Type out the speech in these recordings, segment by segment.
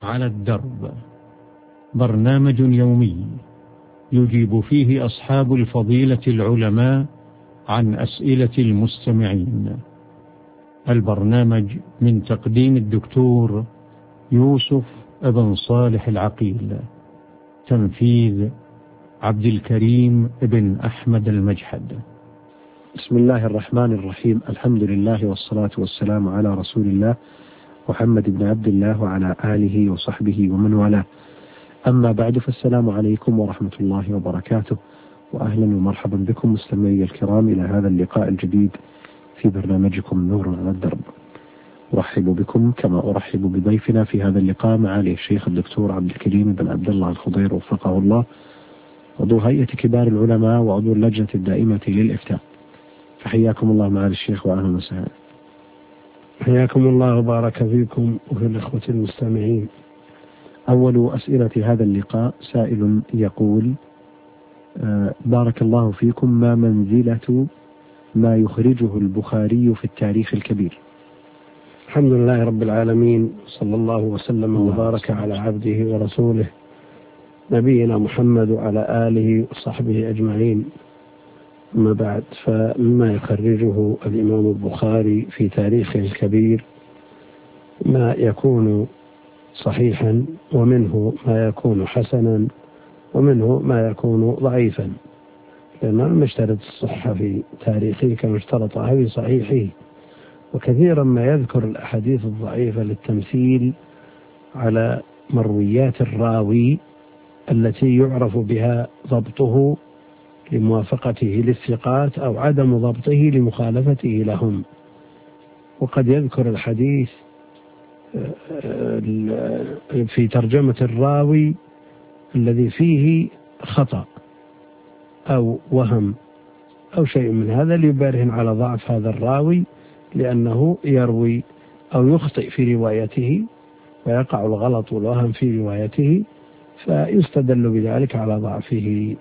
على الدرب، برنامج يومي يجيب فيه أصحاب الفضيلة العلماء عن أسئلة المستمعين. البرنامج من تقديم الدكتور يوسف بن صالح العقيل، تنفيذ عبد الكريم بن أحمد المجحد. بسم الله الرحمن الرحيم. الحمد لله والصلاة والسلام على رسول الله محمد بن عبد الله وعلى آله وصحبه ومن والاه. أما بعد، فالسلام عليكم ورحمة الله وبركاته، وأهلا ومرحبا بكم مستمعي الكرام إلى هذا اللقاء الجديد في برنامجكم نور على الدرب. أرحب بكم كما أرحب بضيفنا في هذا اللقاء معالي الشيخ الدكتور عبد الكريم بن عبد الله الخضير وفقه الله، عضو هيئة كبار العلماء وعضو اللجنة الدائمة للإفتاء. فحياكم الله معالي الشيخ وأهلا وسهلا. حياكم الله وبارك فيكم وفي الإخوة المستمعين. أول أسئلة هذا اللقاء سائل يقول: بارك الله فيكم، ما منزلة ما يخرجه البخاري في التاريخ الكبير؟ الحمد لله رب العالمين، صلى الله وسلم وبارك على عبده ورسوله نبينا محمد وعلى آله وصحبه أجمعين. أما بعد، فمما يخرجه الإمام البخاري في تاريخه الكبير ما يكون صحيحا، ومنه ما يكون حسنا، ومنه ما يكون ضعيفا، لأنه لم يشترط الصحة في تاريخه كما اشترطها في صحيحه. وكثيرا ما يذكر الأحاديث الضعيفة للتمثيل على مرويات الراوي التي يعرف بها ضبطه لموافقته للثقات أو عدم ضبطه لمخالفته لهم. وقد يذكر الحديث في ترجمة الراوي الذي فيه خطأ أو وهم أو شيء من هذا ليبرهن على ضعف هذا الراوي، لأنه يروي أو يخطئ في روايته ويقع الغلط والوهم في روايته، فيستدل بذلك على ضعفه.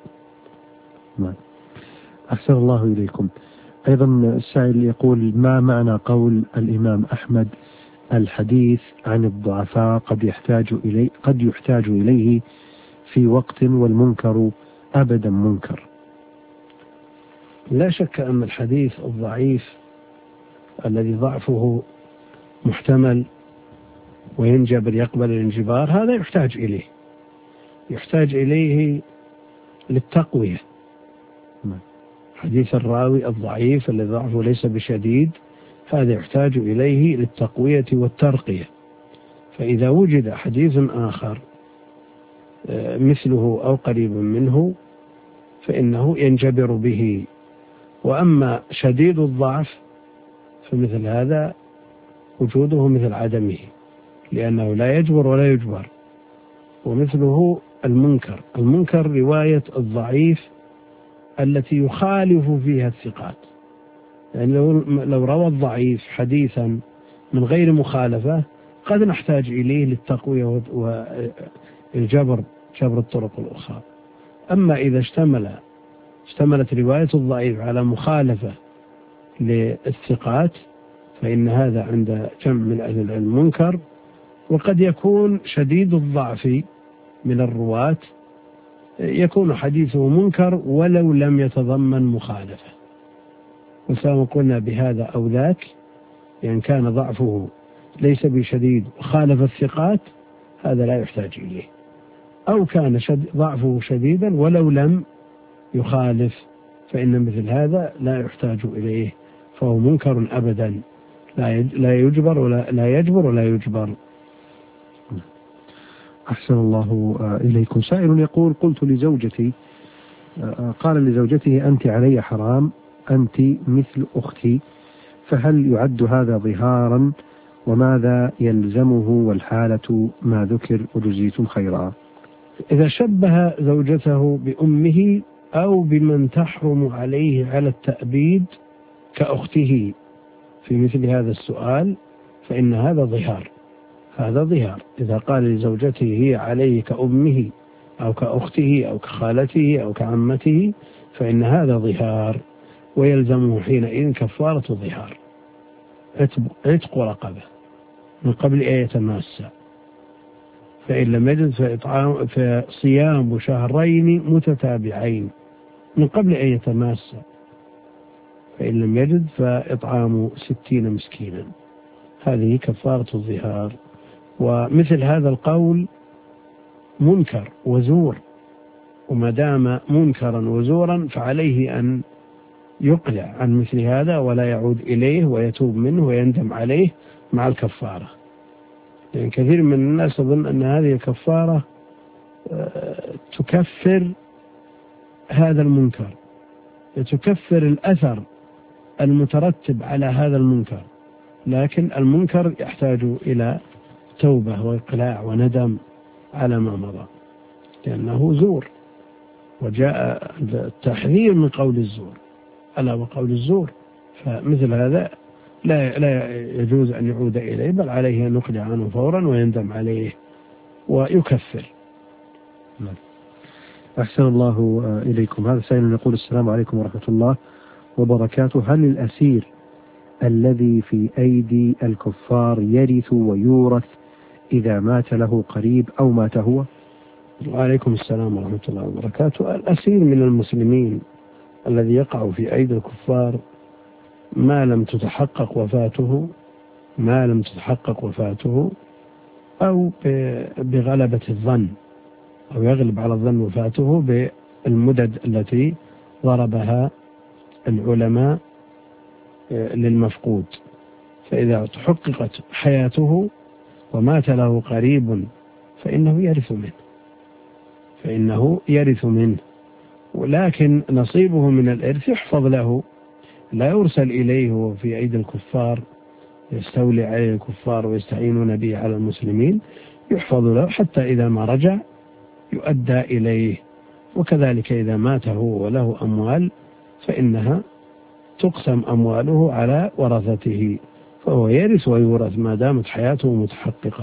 أحسن الله إليكم. أيضا السائل يقول: ما معنى قول الإمام أحمد: الحديث عن الضعفاء قد يحتاج إليه في وقت والمنكر أبدا منكر؟ لا شك أن الحديث الضعيف الذي ضعفه محتمل وينجبر يقبل الانجبار، هذا يحتاج إليه للتقوية. حديث الراوي الضعيف الذي ضعفه ليس بشديد، هذا يحتاج إليه للتقوية والترقية. فإذا وجد حديث آخر مثله أو قريب منه فإنه ينجبر به. وأما شديد الضعف فمثل هذا وجوده مثل عدمه، لأنه لا يجبر ولا يجبر. ومثله المنكر رواية الضعيف التي يخالف فيها الثقات. يعني لو روى الضعيف حديثا من غير مخالفة قد نحتاج إليه للتقوية والجبر، جبر الطرق الأخرى. أما إذا اشتملت رواية الضعيف على مخالفة للثقات فإن هذا عند جمع من أهل العلم منكر. وقد يكون شديد الضعف من الرواة يكون حديثه منكر ولو لم يتضمن مخالفة، وسواء قلنا بهذا أو ذاك، يعني كان ضعفه ليس بشديد وخالف الثقات هذا لا يحتاج إليه، أو كان ضعفه شديدا ولو لم يخالف فإن مثل هذا لا يحتاج إليه، فهو منكر أبدا، لا يجبر ولا يجبر. أحسن الله إليكم. سائل يقول: قلت لزوجتي، قال لزوجته: أنت علي حرام، أنت مثل أختي، فهل يعد هذا ظهارا؟ وماذا يلزمه والحالة ما ذكر وجزيتم خيرا؟ إذا شبه زوجته بأمه أو بمن تحرم عليه على التأبيد كأخته في مثل هذا السؤال فإن هذا ظهار. إذا قال لزوجته هي عليه كأمه أو كأخته أو كخالته أو كعمته فإن هذا ظهار، ويلزمه حينئذ كفارة الظهار، عتق رقبة من قبل أن يتماسى. فإن لم يجد فصيام شهرين متتابعين من قبل أن يتماسا، فإن لم يجد فإطعام 60 مسكينا. هذه كفارة الظهار. ومثل هذا القول منكر وزور، وما دام منكرا وزورا فعليه أن يقلع عن مثل هذا ولا يعود إليه ويتوب منه ويندم عليه مع الكفارة. لأن كثير من الناس يظن أن هذه الكفارة تكفر هذا المنكر، تكفر الأثر المترتب على هذا المنكر، لكن المنكر يحتاج إلى توبة وإقلاع وندم على ما مضى، لأنه زور، وجاء التحذير من قول الزور ألا وقول الزور. فمثل هذا لا يجوز أن يعود إليه، بل عليه أن يقلع عنه فورا ويندم عليه ويكفر. أحسن الله إليكم. هذا سائل يقول: السلام عليكم ورحمة الله وبركاته، هل الأسير الذي في أيدي الكفار يرث ويورث إذا مات له قريب أو مات هو؟ وعليكم السلام ورحمة الله وبركاته. الأسير من المسلمين الذي يقع في أيدي الكفار ما لم تتحقق وفاته أو بغلبة الظن، أو يغلب على الظن وفاته بالمدد التي ضربها العلماء للمفقود. فإذا تحققت حياته ومات له قريب فإنه يرث منه، ولكن نصيبه من الإرث يحفظ له، لا يرسل إليه وفي أيدي الكفار يستولي عليه الكفار ويستعينون به على المسلمين، يحفظ له حتى إذا ما رجع يؤدى إليه. وكذلك إذا مات هو وله أموال فإنها تقسم أمواله على ورثته، فهو يرث ويورث ما دامت حياته متحققة.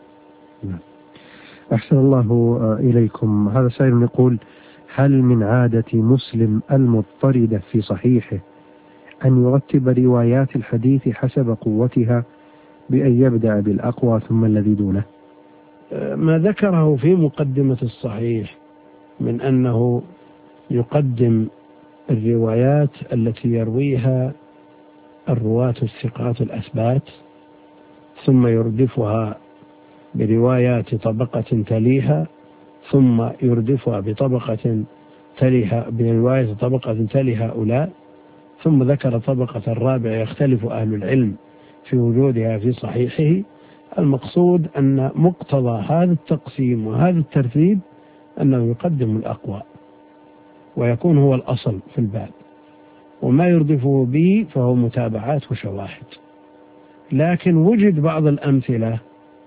أحسن الله إليكم. هذا سائل يقول: هل من عادة مسلم المضطردة في صحيحه أن يرتب روايات الحديث حسب قوتها بأن يبدأ بالأقوى ثم الذي دونه؟ ما ذكره في مقدمة الصحيح من أنه يقدم الروايات التي يرويها الرواة الثقات الأثبات ثم يردفها بروايات طبقة تليها، ثم يردفها بطبقة تليها برواية طبقة تلي هؤلاء، ثم ذكر طبقة الرابعة يختلف أهل العلم في وجودها في صحيحه. المقصود أن مقتضى هذا التقسيم وهذا الترتيب أنه يقدم الأقوى ويكون هو الأصل في الباب، وما يردفه به فهو متابعات وشواهد. لكن وجد بعض الأمثلة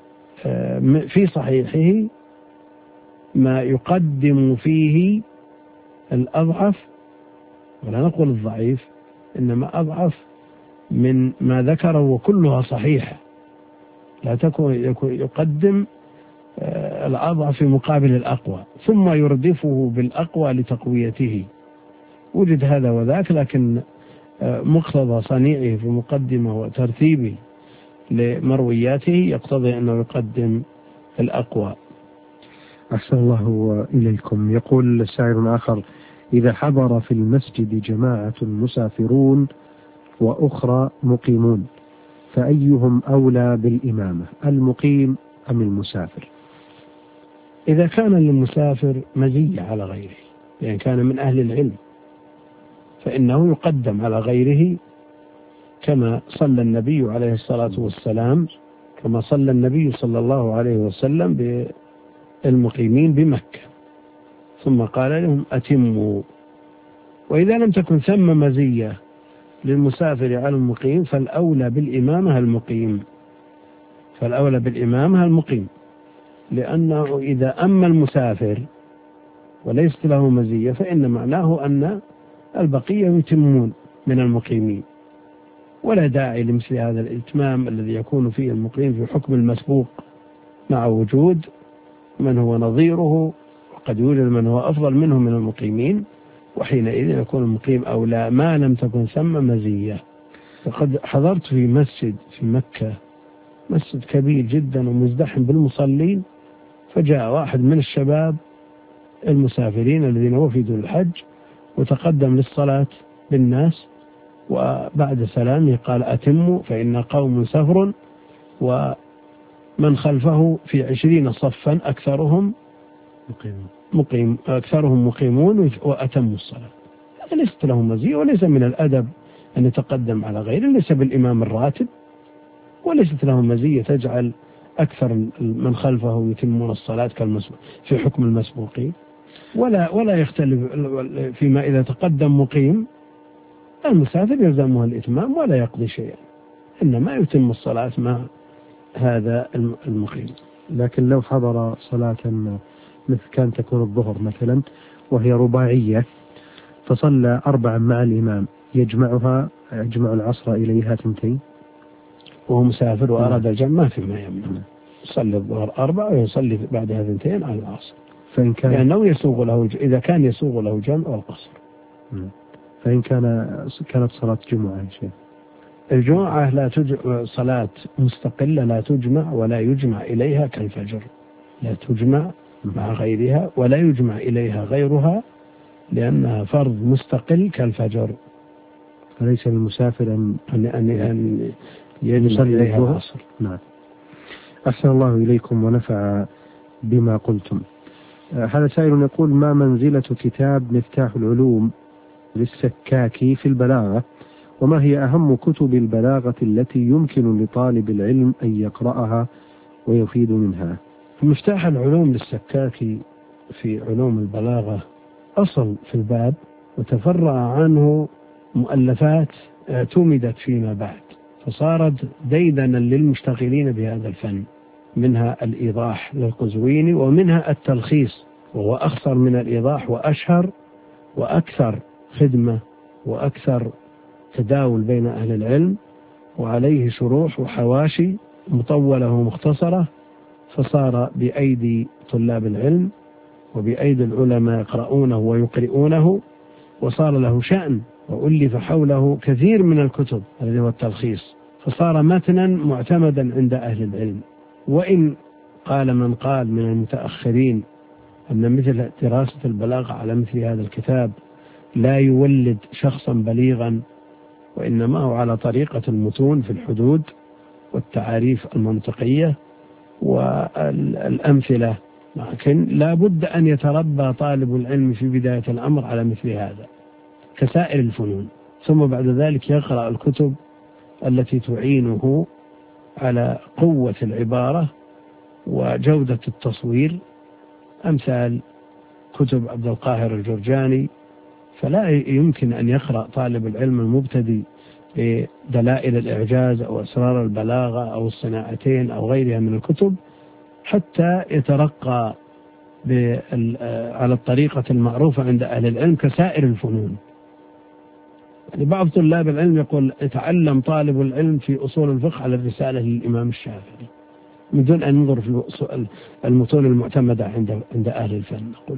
في صحيحه ما يقدم فيه الأضعف، ولا نقول الضعيف، إنما أضعف من ما ذكره وكلها صحيحة، لا يقدم الأضعف في مقابل الأقوى ثم يردفه بالأقوى لتقويته. وجد هذا وذاك، لكن مقتضى صنيعه في مقدمة وترتيبه لمروياته يقتضي أنه يقدم الأقوى. أحسن الله إليكم. يقول سائل آخر: إذا حضر في المسجد جماعة مسافرون وأخرى مقيمون فأيهم أولى بالإمامة، المقيم أم المسافر؟ إذا كان للمسافر مزية على غيره، يعني كان من أهل العلم، فإنه يقدم على غيره، كما صلى النبي عليه الصلاة والسلام، كما صلى النبي صلى الله عليه وسلم بالمقيمين بمكة ثم قال لهم أتموا. وإذا لم تكن ثم مزية للمسافر على المقيم فالأولى بالإمامة المقيم، لأنه إذا أما المسافر وليس له مزية فإن معناه أن البقية يتمون من المقيمين، ولا داعي لمثل هذا الإتمام الذي يكون فيه المقيم في حكم المسبوق مع وجود من هو نظيره، وقد يوجد من هو أفضل منه من المقيمين، وحينئذ يكون المقيم أولى ما لم تكن ثم مزية. فقد حضرت في مسجد في مكة، مسجد كبير جدا ومزدحم بالمصلين، فجاء واحد من الشباب المسافرين الذين وفدوا الحج وتقدم للصلاة بالناس، وبعد سلامه قال: أتموا فإن قوم سفر ومن خلفه في 20 صفا أكثرهم مقيمون وأتموا الصلاة. هذا ليست له مزية، وليس من الأدب أن يتقدم على غيره، ليس بالإمام الراتب، وليست له مزية تجعل أكثر من خلفه يتمون الصلاة في حكم المسبوقين، ولا يختلف فيما إذا تقدم مقيم المسافر يلزمه الإتمام ولا يقضي شيئا، إنما يتم الصلاة مع هذا المقيم. لكن لو حضر صلاة مثل كان تكون الظهر مثلا وهي رباعية فصلى 4 مع الإمام، يجمع العصر إليها 2 وهو مسافر وأراد الجمع فيما يمنع، يصلي الظهر 4 ويصلي بعدها 2 على العصر، فإن كان لأنه يسوغ له إذا كان يسوغ له جمع والقصر. فإن كانت صلاة جمعة يا شيخ، الجمعة لا صلاة مستقلة لا تجمع ولا يجمع إليها كالفجر، لا تجمع مع غيرها ولا يجمع إليها غيرها، لأنها فرض مستقل كالفجر. فليس للمسافر أن يجمع إليها العصر. نعم. أحسن الله إليكم ونفع بما قلتم. هذا سائل يقول: ما منزلة كتاب مفتاح العلوم للسكاكي في البلاغة، وما هي أهم كتب البلاغة التي يمكن لطالب العلم أن يقرأها ويفيد منها؟ مفتاح العلوم للسكاكي في علوم البلاغة أصل في الباب، وتفرع عنه مؤلفات اعتمدت فيما بعد، فصارت ديدنا للمشتغلين بهذا الفن، منها الإيضاح للقزويني، ومنها التلخيص وهو أخصر من الإيضاح وأشهر وأكثر خدمة وأكثر تداول بين أهل العلم، وعليه شروح وحواشي مطولة ومختصرة، فصار بأيدي طلاب العلم وبأيدي العلماء يقرؤونه ويقرؤونه، وصار له شأن، وألف حوله كثير من الكتب الذي هو التلخيص، فصار متنا معتمدا عند أهل العلم. وإن قال من قال من المتأخرين أن مثل دراسة البلاغة على مثل هذا الكتاب لا يولد شخصا بليغا، وإنما هو على طريقة المتون في الحدود والتعاريف المنطقية والأمثلة، لكن لا بد أن يتربى طالب العلم في بداية الأمر على مثل هذا كسائر الفنون، ثم بعد ذلك يقرأ الكتب التي تعينه على قوة العبارة وجودة التصوير، أمثال كتب عبد القاهر الجرجاني. فلا يمكن أن يقرأ طالب العلم المبتدئ بدلائل الإعجاز أو أسرار البلاغة أو الصناعتين أو غيرها من الكتب حتى يترقى على الطريقة المعروفة عند أهل العلم كسائر الفنون. يعني بعض طلاب العلم يقول: يتعلم طالب العلم في أصول الفقه على الرسالة للإمام الشافعي من دون أن ينظر في المتون المعتمدة عند أهل الفن. نقول: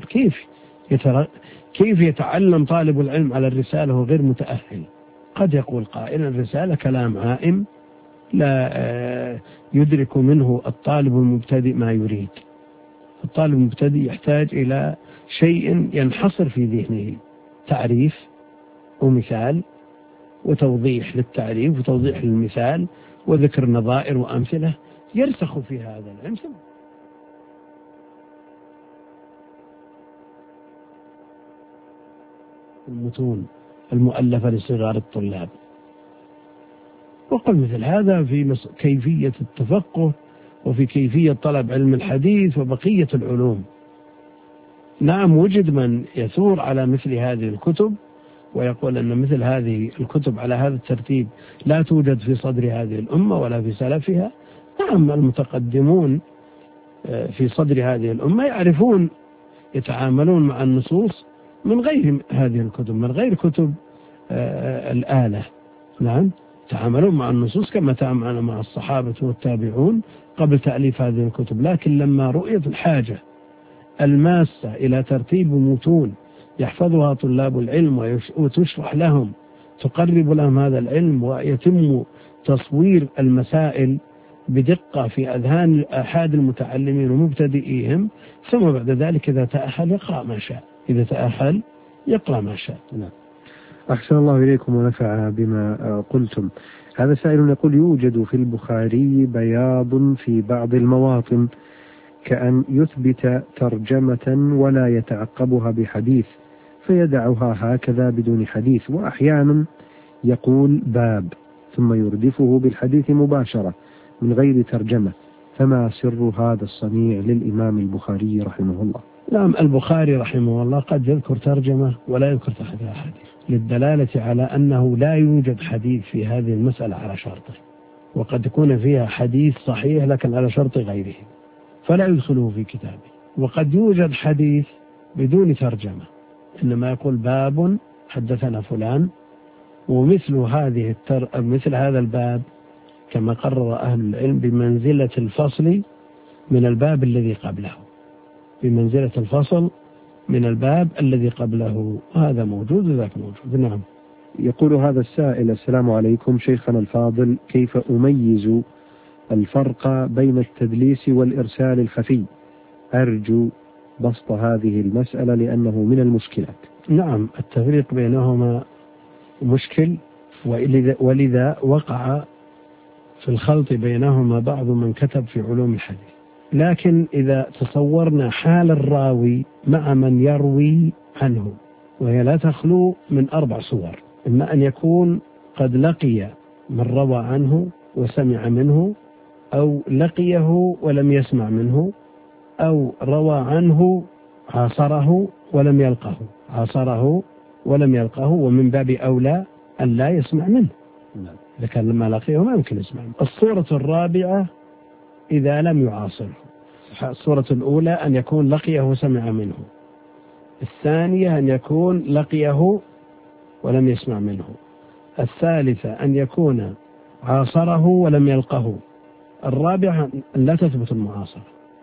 كيف يتعلم طالب العلم على الرسالة وغير متأهل؟ قد يقول قائل: الرسالة كلام عائم لا يدرك منه الطالب المبتدئ ما يريد. الطالب المبتدئ يحتاج إلى شيء ينحصر في ذهنه، تعريف ومثال وتوضيح للتعريف وتوضيح للمثال وذكر نظائر وأمثلة يرسخ في هذا العلم. المتون المؤلفة لصغار الطلاب، وقل مثل هذا في كيفية التفقه وفي كيفية طلب علم الحديث وبقية العلوم. نعم، وجد من يثور على مثل هذه الكتب ويقول أن مثل هذه الكتب على هذا الترتيب لا توجد في صدر هذه الأمة ولا في سلفها. نعم، المتقدمون في صدر هذه الأمة يعرفون يتعاملون مع النصوص من غير هذه الكتب، من غير كتب الآلة. نعم، تعاملون مع النصوص كما تعاملنا مع الصحابة والتابعون قبل تأليف هذه الكتب، لكن لما رؤيت الحاجة الماسة إلى ترتيب متون يحفظها طلاب العلم وتشرح لهم، تقرب لهم هذا العلم ويتم تصوير المسائل بدقة في أذهان أحد المتعلمين ومبتدئيهم، ثم بعد ذلك إذا تأهل يقرأ ما شاء، إذا تأهل يقرأ ما شاء. نعم. أحسن الله إليكم ونفع بما قلتم. هذا سائل يقول: يوجد في البخاري بياض في بعض المواطن كأن يثبت ترجمة ولا يتعقبها بحديث فيدعها هكذا بدون حديث، وأحيانا يقول باب ثم يردفه بالحديث مباشرة من غير ترجمة، فما سر هذا الصنيع للإمام البخاري رحمه الله؟ نعم، البخاري رحمه الله قد يذكر ترجمة ولا يذكر تحتها حديث، للدلالة على أنه لا يوجد حديث في هذه المسألة على شرطه، وقد يكون فيها حديث صحيح لكن على شرط غيره فلا يدخله في كتابه. وقد يوجد حديث بدون ترجمة، إنما يقول باب حدثنا فلان، ومثل مثل هذا الباب كما قرر أهل العلم بمنزلة الفصل من الباب الذي قبله، بمنزلة الفصل من الباب الذي قبله، هذا موجود وذاك موجود. نعم. يقول هذا السائل: السلام عليكم شيخنا الفاضل، كيف أميز الفرق بين التدليس والإرسال الخفي؟ أرجو بسط هذه المسألة لأنه من المشكلات. نعم، التفريق بينهما مشكل، ولذا وقع في الخلط بينهما بعض من كتب في علوم الحديث. لكن إذا تصورنا حال الراوي مع من يروي عنه، وهي لا تخلو من 4 صور: إما أن يكون قد لقي من روى عنه وسمع منه، أو لقيه ولم يسمع منه، أو روى عنه عاصره ولم يلقه، عاصره ولم يلقه، ومن باب أولى أن لا يسمع منه، لكن لما لقيه ما يمكن يسمع منه. الصورة الرابعة إذا لم يعاصره. الصورة الأولى أن يكون لقيه وسمع منه، الثانية أن يكون لقيه ولم يسمع منه، الثالثة أن يكون عاصره ولم يلقه، الرابعة أن لا تثبت المعاصرة.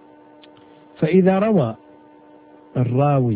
فإذا روى الراوي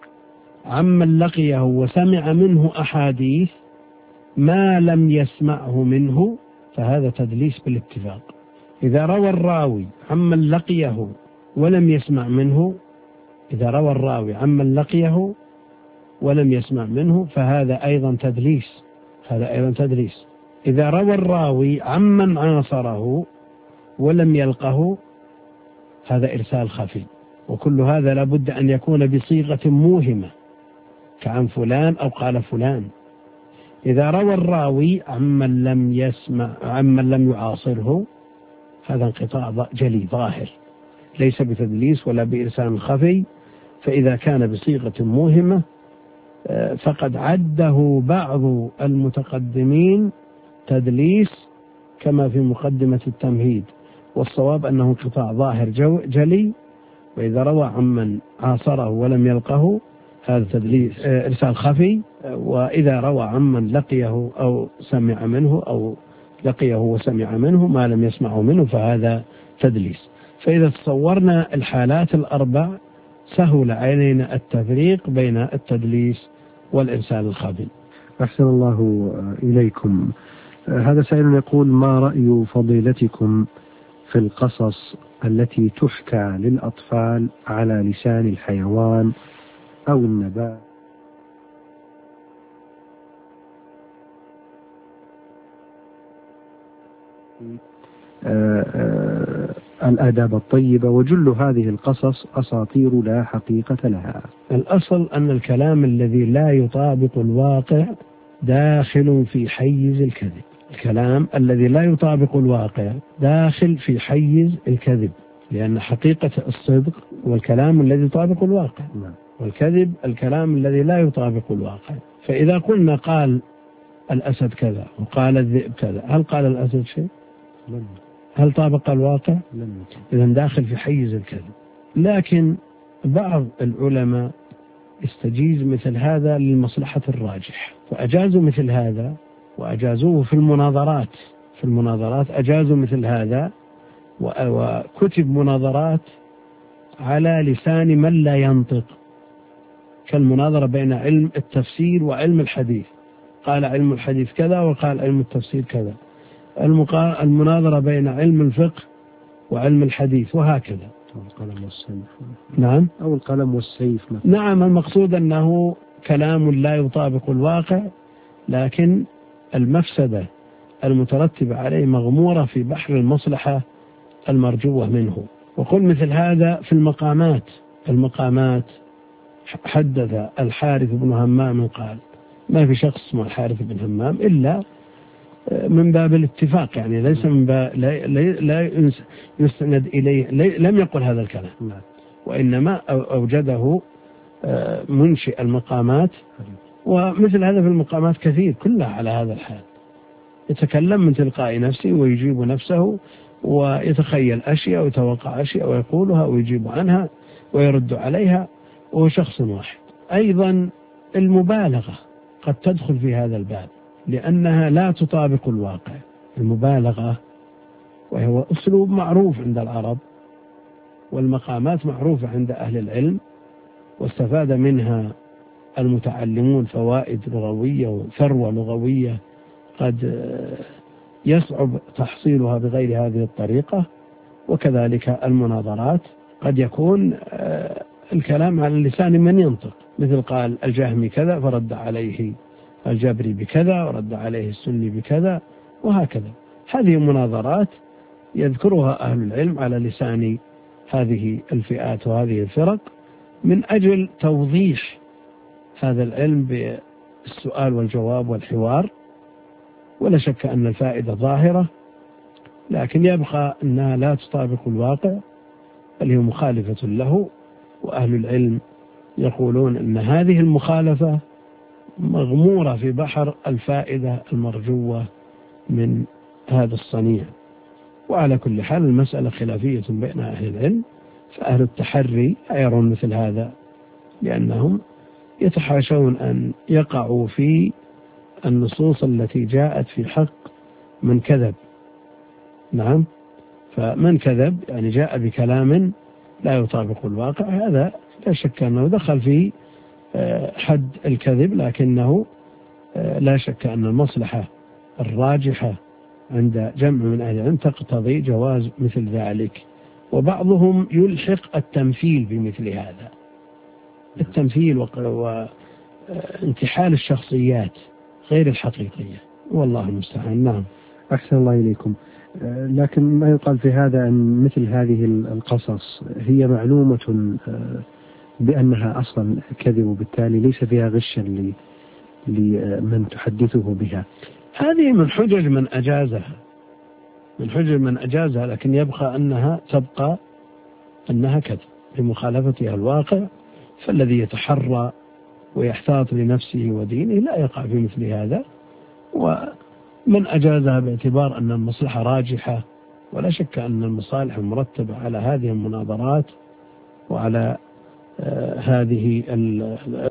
عمن لقيه وسمع منه أحاديث ما لم يسمعه منه فهذا تدليس بالاتفاق. إذا روى الراوي عمن لقيه ولم يسمع منه، إذا روى الراوي عمن لقيه ولم يسمع منه فهذا أيضا تدليس، هذا أيضا تدليس. إذا روى الراوي عمن عاصره ولم يلقه هذا إرسال خفي، وكل هذا لابد أن يكون بصيغة موهمة كعن فلان أو قال فلان. إذا روى الراوي عمن لم يسمع عمن لم يعاصره هذا انقطاع جلي ظاهر، ليس بتدليس ولا بإرسال خفي. فإذا كان بصيغة موهمة فقد عده بعض المتقدمين تدليس كما في مقدمة التمهيد، والصواب أنه انقطاع ظاهر جلي. وإذا روى عمن عاصره ولم يلقه هذا تدليس إرسال خفي. وإذا روى عمن لقيه أو سمع منه أو لقيه وسمع منه ما لم يسمعه منه فهذا تدليس. فإذا تصورنا الحالات الأربع سهل علينا التفريق بين التدليس والإرسال الخفي. أحسن الله إليكم. هذا سائل يقول: ما رأي فضيلتكم في القصص التي تحكى للأطفال على لسان الحيوان أو النبات الآداب الطيبة، وجل هذه القصص أساطير لا حقيقة لها؟ الأصل أن الكلام الذي لا يطابق الواقع داخل في حيز الكذب. الكلام الذي لا يطابق الواقع داخل في حيز الكذب، لأن حقيقة الصدق والكلام الذي يطابق الواقع، والكذب الكلام الذي لا يطابق الواقع. فإذا قلنا قال الأسد كذا وقال الذئب كذا، هل قال الأسد شيء؟ هل طابق الواقع؟ إذن داخل في حيز الكذب. لكن بعض العلماء استجيز مثل هذا للمصلحة الراجح، فأجازوا مثل هذا، وأجازوه في المناظرات. في المناظرات أجازوا مثل هذا، وكتب مناظرات على لسان من لا ينطق، كالمناظرة بين علم التفسير وعلم الحديث. قال علم الحديث كذا وقال علم التفسير كذا. المناظرة بين علم الفقه وعلم الحديث وهكذا. أو القلم والسيف. نعم. أو القلم والسيف مثلا. نعم، المقصود أنه كلام لا يطابق الواقع، لكن المفسدة المترتبة عليه مغمورة في بحر المصلحة المرجوة منه. وقل مثل هذا في المقامات حدث الحارث بن همام قال: ما في شخص اسمه الحارث بن همام إلا من باب الاتفاق، يعني ليس من باب لا يستند إليه، لم يقل هذا الكلام، وإنما أوجده منشئ المقامات. ومثل هذا في المقامات كثير كلها على هذا الحال، يتكلم من تلقاء نفسه ويجيب نفسه ويتخيل أشياء ويتوقع أشياء ويقولها ويجيب عنها ويرد عليها، وهو شخص واحد. أيضا المبالغة قد تدخل في هذا الباب لأنها لا تطابق الواقع. المبالغة وهو أسلوب معروف عند العرب، والمقامات معروفة عند أهل العلم، واستفاد منها المتعلمون فوائد لغوية وثروة لغوية قد يصعب تحصيلها بغير هذه الطريقة. وكذلك المناظرات قد يكون الكلام على لسان من ينطق، مثل قال الجهمي كذا فرد عليه الجبري بكذا ورد عليه السني بكذا وهكذا. هذه مناظرات يذكرها أهل العلم على لسان هذه الفئات وهذه الفرق من أجل توضيح هذا العلم بالسؤال والجواب والحوار. ولا شك أن الفائدة ظاهرة، لكن يبقى أنها لا تطابق الواقع بل هي مخالفة له. وأهل العلم يقولون أن هذه المخالفة مغمورة في بحر الفائدة المرجوة من هذا الصنيع. وعلى كل حال المسألة خلافية بين أهل العلم، فأهل التحري يرون مثل هذا لأنهم يتحاشون أن يقعوا في النصوص التي جاءت في حق من كذب. نعم، فمن كذب يعني جاء بكلام لا يطابق الواقع، هذا لا شك أنه دخل في حد الكذب، لكنه لا شك أن المصلحة الراجحة عند جمع من أهل العلم تقتضي جواز مثل ذلك. وبعضهم يلحق التمثيل بمثل هذا، التمثيل وانتحال الشخصيات غير الحقيقية، والله المستعان. نعم. أحسن الله إليكم. لكن ما يقال في هذا أن مثل هذه القصص هي معلومة بأنها أصلا كذب، وبالتالي ليس فيها غشا لمن تحدثه بها. هذه من حجج من أجازها، لكن يبقى تبقى أنها كذب بمخالفتها الواقع. فالذي يتحرى ويحتاط لنفسه ودينه لا يقع في مثل هذا، ومن أجازها باعتبار أن المصلحة راجحة. ولا شك أن المصالح المرتبة على هذه المناظرات وعلى هذه